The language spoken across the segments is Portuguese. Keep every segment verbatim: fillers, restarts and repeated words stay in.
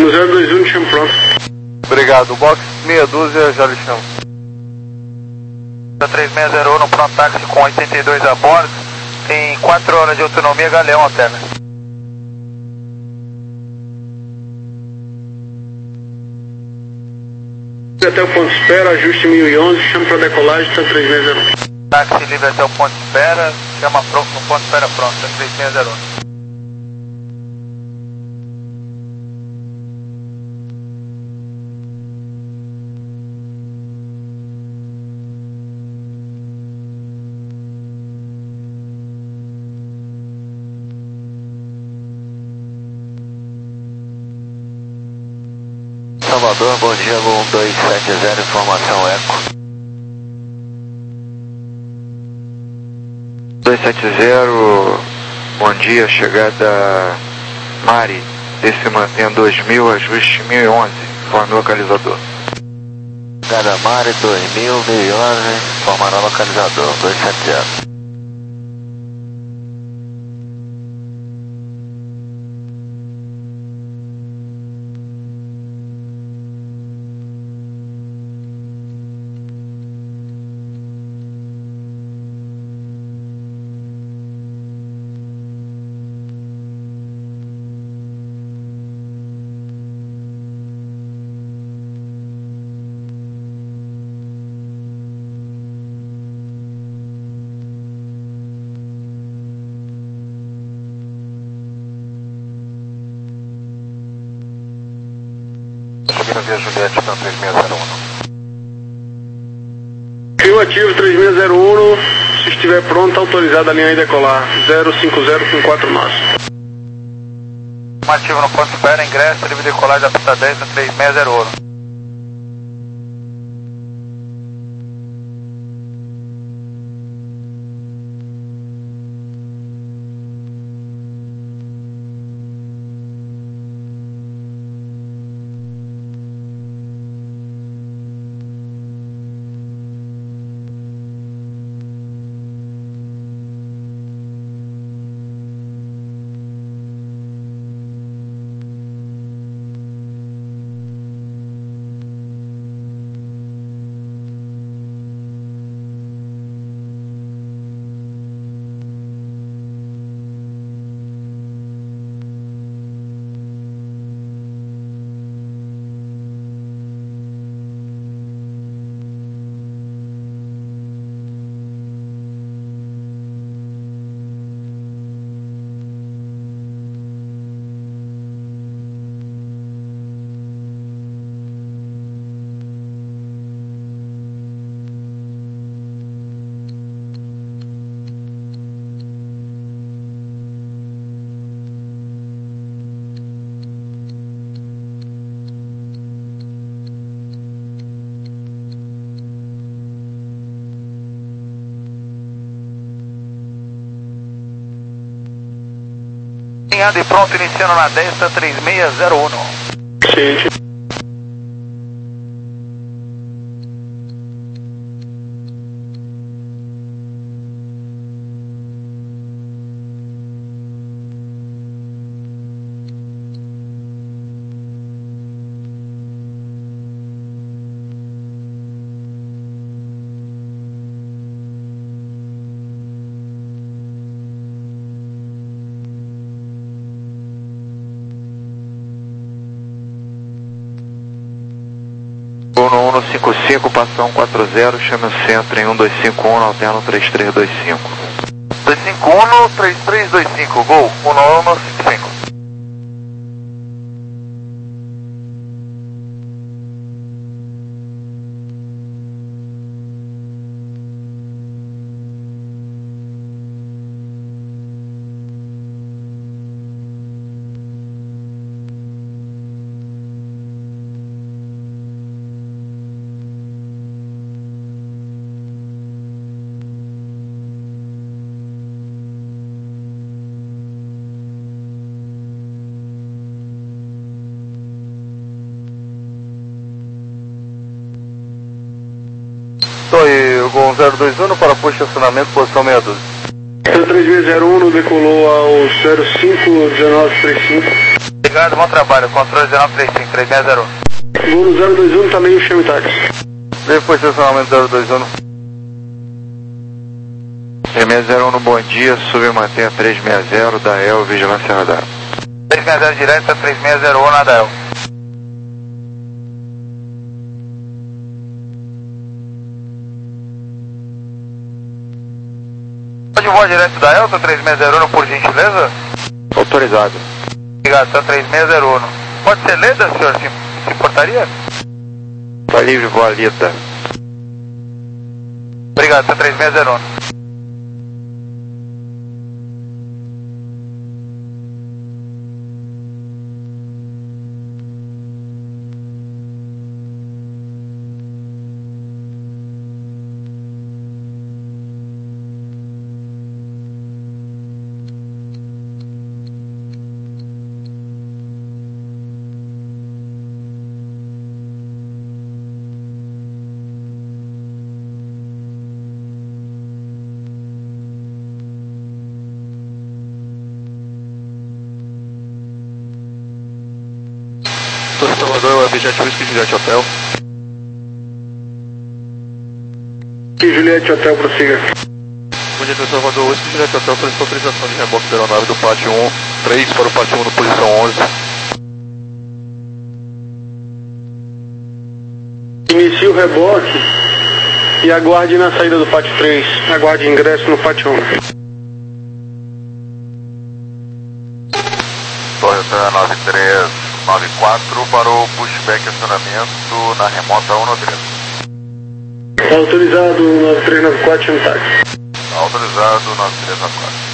zero dois um, chamo pronto. Obrigado, box meia dúzia, já lhe chamo. três seis zero um, pronto, táxi com oitenta e dois a bordo, tem quatro horas de autonomia, Galeão alterna. Até o ponto de espera, ajuste mil e onze, chamo para decolagem, está três seis zero um. Táxi livre até o ponto de espera, chama pronto, no ponto de espera pronto, está três seis zero um. Salvador, bom dia, um dois sete zero, informação Eco. dois sete zero, bom dia, chegada Mari, desce mantém dois mil, ajuste mil e onze, informe localizador. Chegada Mari, dois mil, mil e onze, informará localizador, dois sete zero. Via Juliette, então três seis zero um. Afirmativo três seis zero um, se estiver pronto, autorizado a linha aí decolar, zero cinco zero com quatro nós. Afirmativo no ponto de espera, ingresso, livre decolagem da pista dez no três seis zero um. E pronto, iniciando na dez, três seis zero um. Sim. um cinco cinco, passa um quatro zero, chame o centro em um dois cinco um, alterno três três dois cinco. dois cinco um, três três dois cinco, gol, um um cinco cinco. Estou aí, Gol zero dois um para posto de estacionamento, posição meia dúzia. três seis zero um decolou ao zero cinco um nove três cinco. Obrigado, bom trabalho. Controle dezenove três cinco, três seis zero um. Voo no zero dois um, tá meio chame táxi. Depois estacionamento zero dois um. três seis zero um no bom dia, sub e mantenha três seis zero da E L, vigilância radar. três seis zero direto, três seis zero um na D A E L. Pode voar direto da Elta três seis zero um, por gentileza? Autorizado. Obrigado, tá três seis zero um. Pode ser Leda, senhor? Se, se importaria? Tá livre, voa Lida. Obrigado, tá três seis zero um. Torre Salvador, Objeto Whisky Juliette Hotel. E Juliette Hotel, prossiga. Bom dia, Torre Salvador, Whisky Juliette Hotel, solicitou autorização de reboque da aeronave do Pátio um, três para o Pátio um no posição onze. Inicie o reboque e aguarde na saída do Pátio três. Aguarde ingresso no Pátio um. Torre Hotel nove três nove quatro para o pushback acionamento na remota um no três. Autorizado nove três nove quatro, chame táxi. Autorizado nove três nove quatro.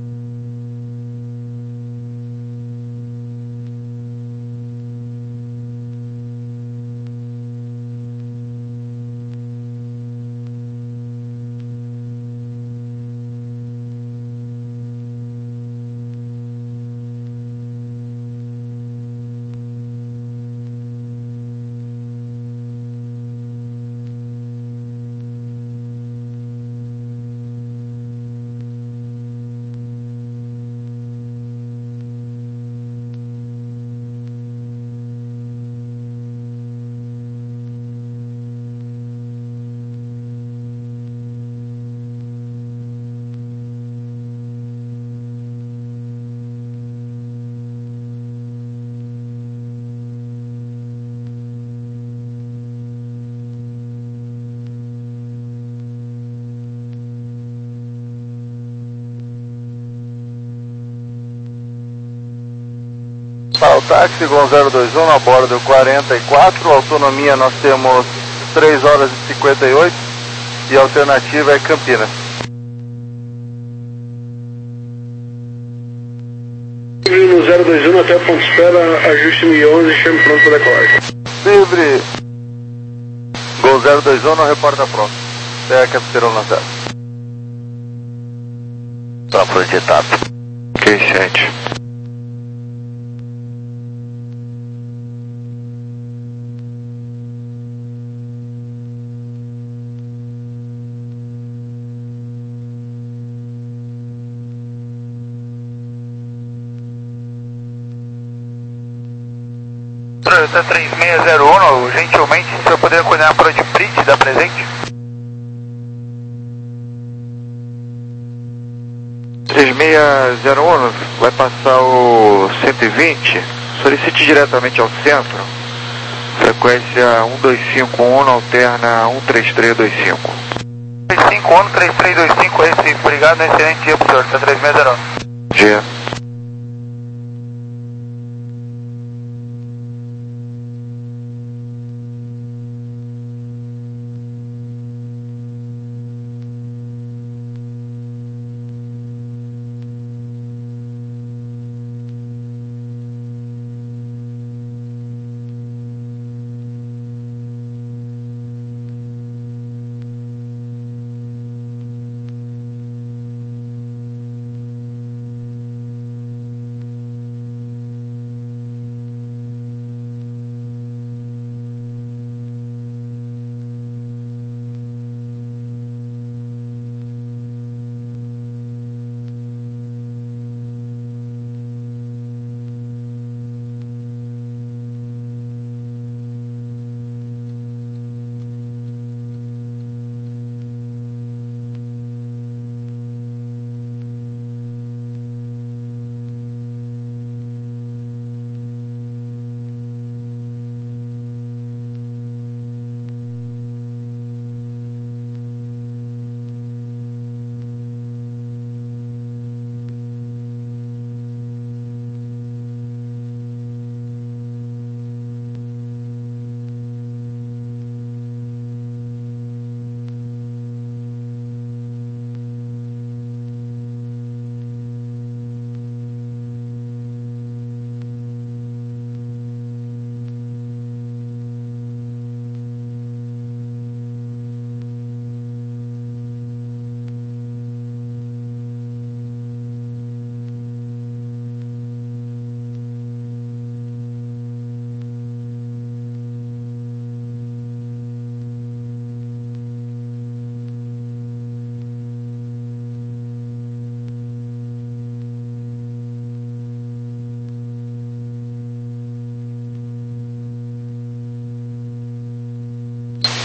Para o táxi Gol zero dois um, a bordo quarenta e quatro, autonomia nós temos três horas e cinquenta e oito e a alternativa é Campinas. No zero dois um até Ponte Espera, ajuste mil e onze, chame pronto para decolagem. Livre. Gol zero dois um, não reporta pronto. É a captura lançada. Tropa de etapa. Ok, sete. Toyota três seis zero um, gentilmente, se eu puder coordenar para o de Prit da presente? três seis zero um, vai passar o cento e vinte, solicite diretamente ao centro, frequência um dois cinco um, alterna um três três dois cinco. um dois cinco um, três três dois cinco, Recife, obrigado, excelente dia pro senhor, tá três seis zero um. Dia.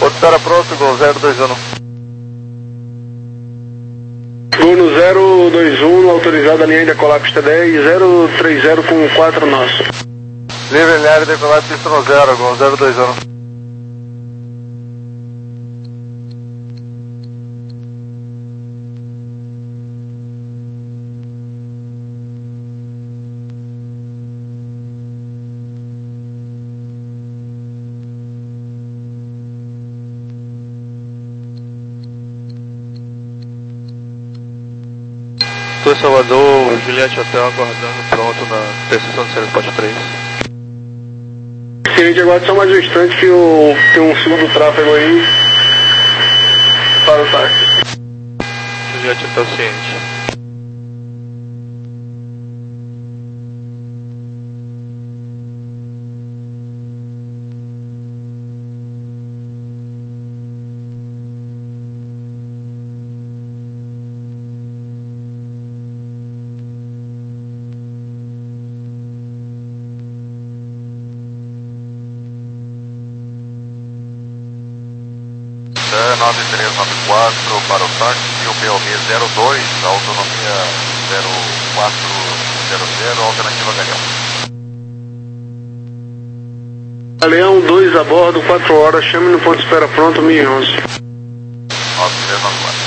Porto Espera pronto, Gol zero dois um. Gol no zero dois um, autorizado a linha de decolar pista dez, zero três zero com quatro nosso. Livre linha de decolar pista no zero, Gol zero dois um. Estou em Salvador, Juliette Hotel, aguardando pronto na interseção do Spot três. Seguinte, aguarde só mais um instante que eu tenho um segundo tráfego aí para o táxi. Juliette Hotel ciente. nove três nove quatro para o táxi, o P O B zero dois, autonomia zero quatro zero zero, alternativa Galeão. Galeão dois a bordo, quatro horas, chame no ponto de espera pronto, mil e onze. nove três nove quatro.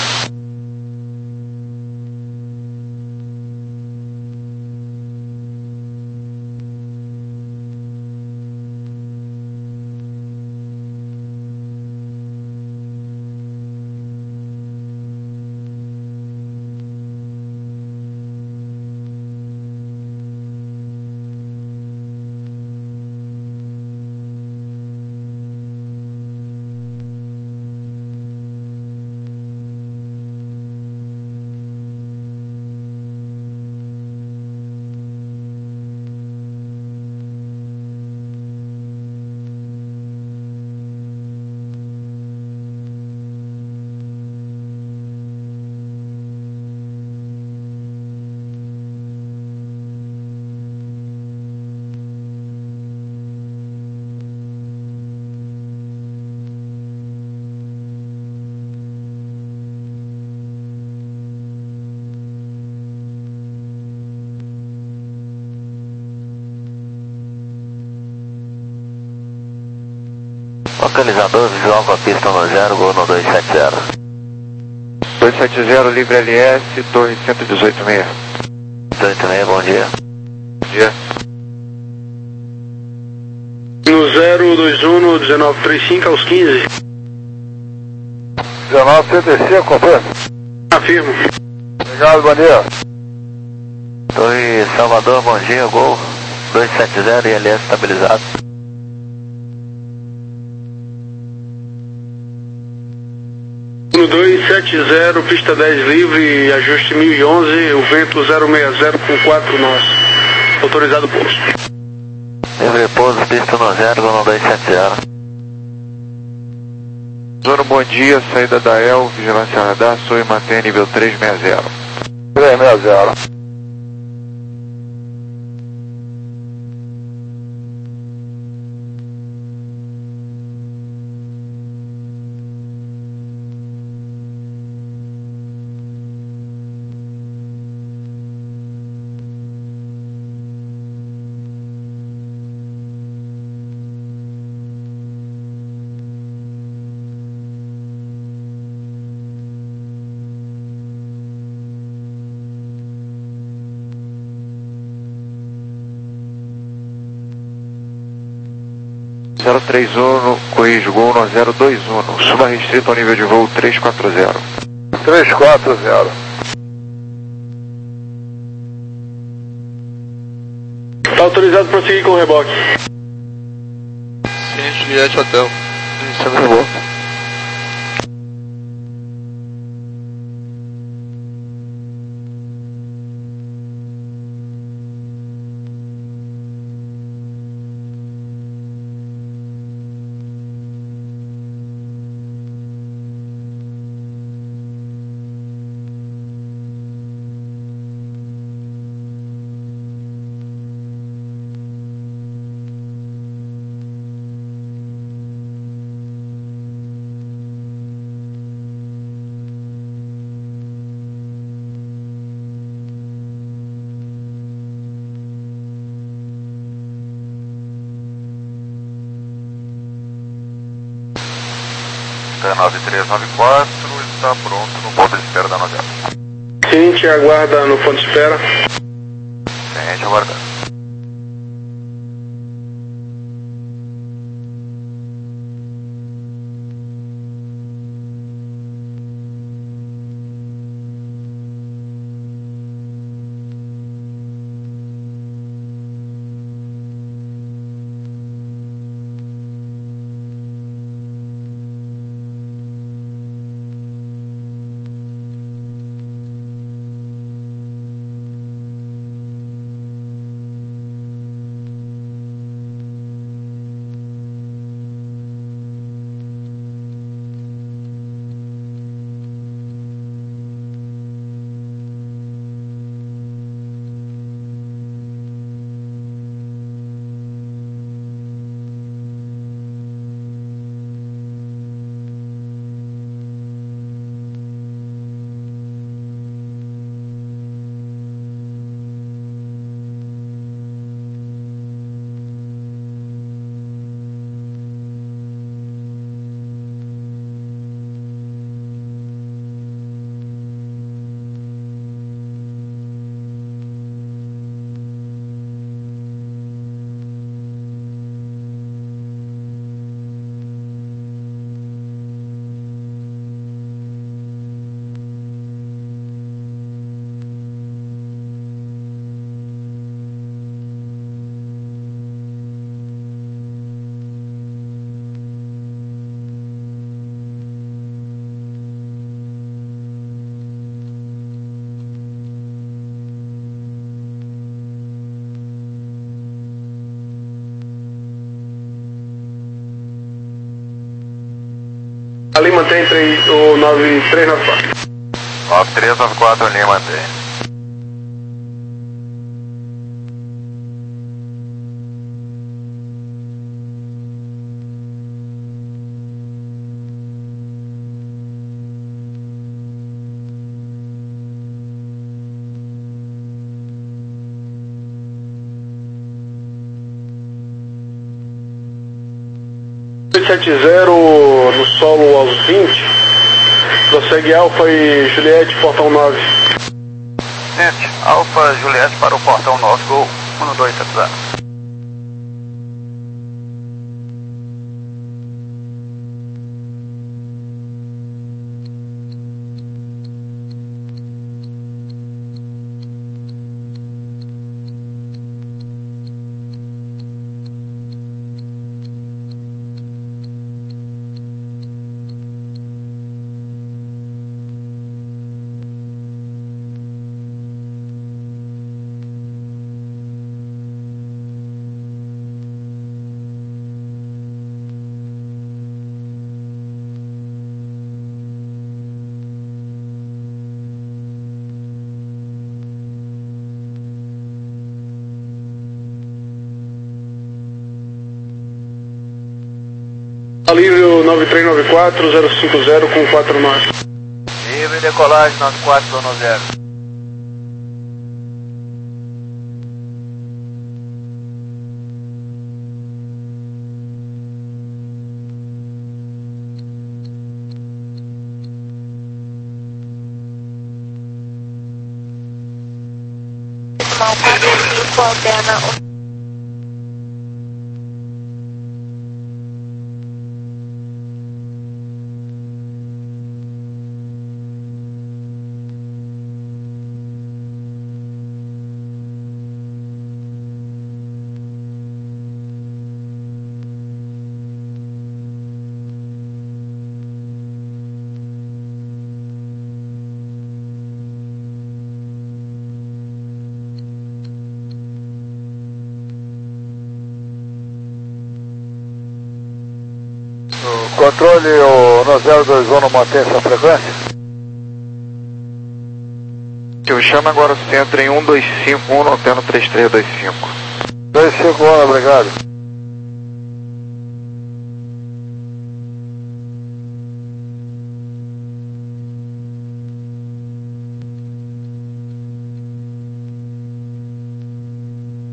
Localizador visual com a pista no zero, Gol no dois sete zero. dois sete zero, livre L S, torre cento e dezoito seis. dezoito seis, bom dia. Bom dia. No zero dois um, no dezenove trinta e cinco aos quinze. dezenove trinta e cinco, companheiro. Afirmo. Obrigado, bom dia. Torre Salvador, bom dia, Gol dois sete zero e L S estabilizado. No dois sete zero, pista dez livre, ajuste mil e onze, o vento zero seis zero com quatro nós. Autorizado posto. Livre pouso, pista no zero, Gol no dois sete zero. Zona, bom dia, saída da E L, vigilância radar, sou e mantém nível três seis zero. três seis zero. zero três um, corrige Gol no zero dois um, suba restrito ao nível de voo três quatro zero. três quatro zero. Está autorizado para prosseguir com o reboque. Ciente, Juliette Hotel. Iniciando o reboque. Aguarda nove três nove quatro, está pronto no ponto de espera da novela. Ciente, aguarda no ponto de espera. Ciente, aguardando. Ali mantém entre o nove três nove quatro. nove três nove quatro, ali mantém. sete zero no solo aos vinte, prossegue Alfa e Juliette, portão nove. Gente, Alfa Juliette para o portão nove, gol um dois sete zero. Alívio nove três nove quatro zero cinco zero com quatro nós. Livre decolagem nove quatro nove zero. Mal quatro cinco alterna. Controle, o no zero dois um não mantém essa frequência? Eu chamo agora o centro em um dois cinco um, não tendo três três dois cinco. dois cinco um, obrigado.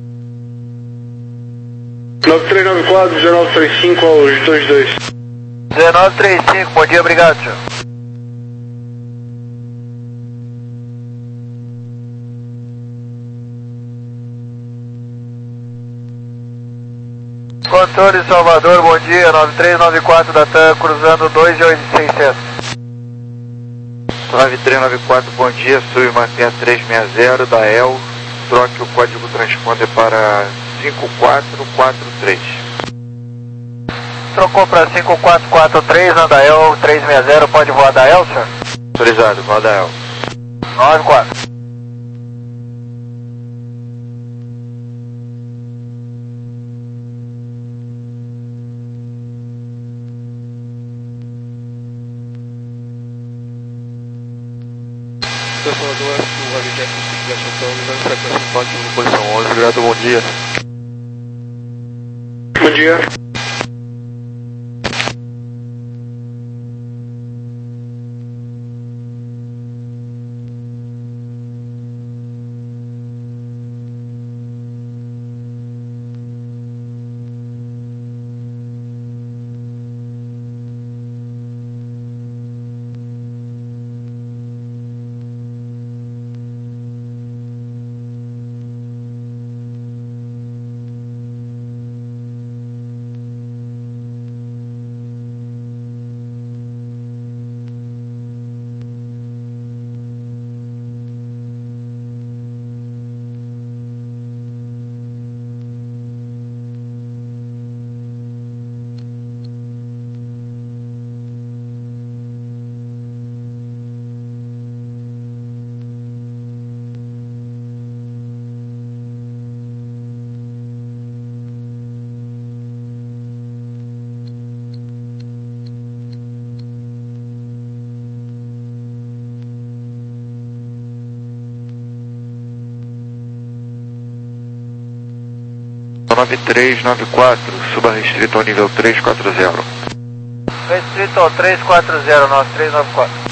nove três nove quatro, nove três cinco aos dois dois. dezenove trinta e cinco, bom dia, obrigado, senhor. Controle Salvador, bom dia, nove três nove quatro da TAM, cruzando dois e seiscentos. nove três nove quatro, bom dia, sub mantenha trezentos e sessenta da E L, troque o código transponder para cinco quatro quatro três. Trocou para cinco quatro quatro três, anda E L trezentos e sessenta, pode voar da E L, senhor? Autorizado, voa da E L. nove quatro. Pessoal do Oeste, o Avigé com circulação, frequência quatro, posição onze, grado, bom dia. Bom dia. nove três nove quatro, suba restrito ao nível três quatro zero. Restrito ao três quatro zero, nove três nove quatro.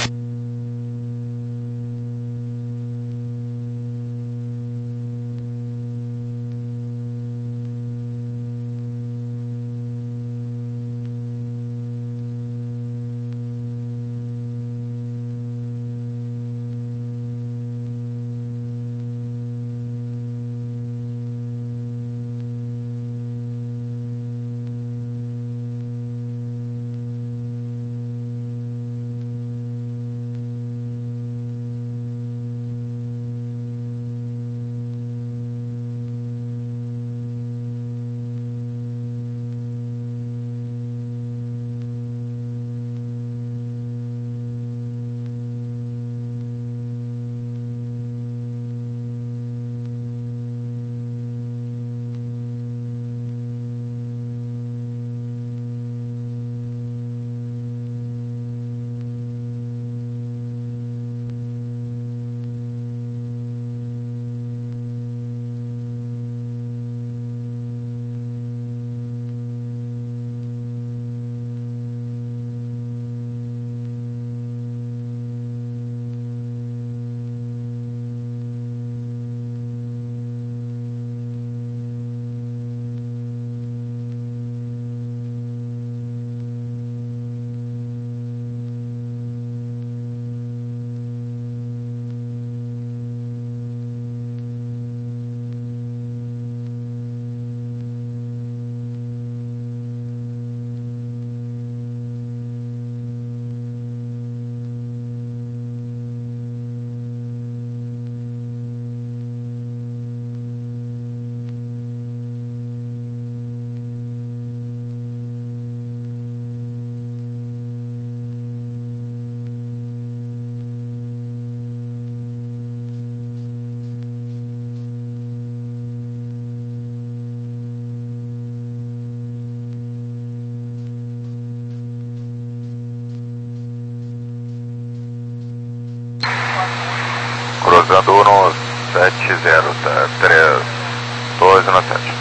Cruzando no sete zero, tá? três dois no sete.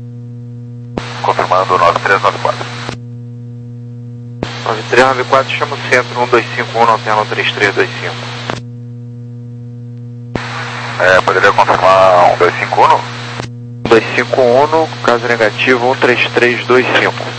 Confirmando nove três nove quatro. nove três nove quatro, chama o centro um dois cinco um, alterno três três dois cinco. É, poderia confirmar um dois cinco um? um dois cinco um, caso negativo um três três dois cinco.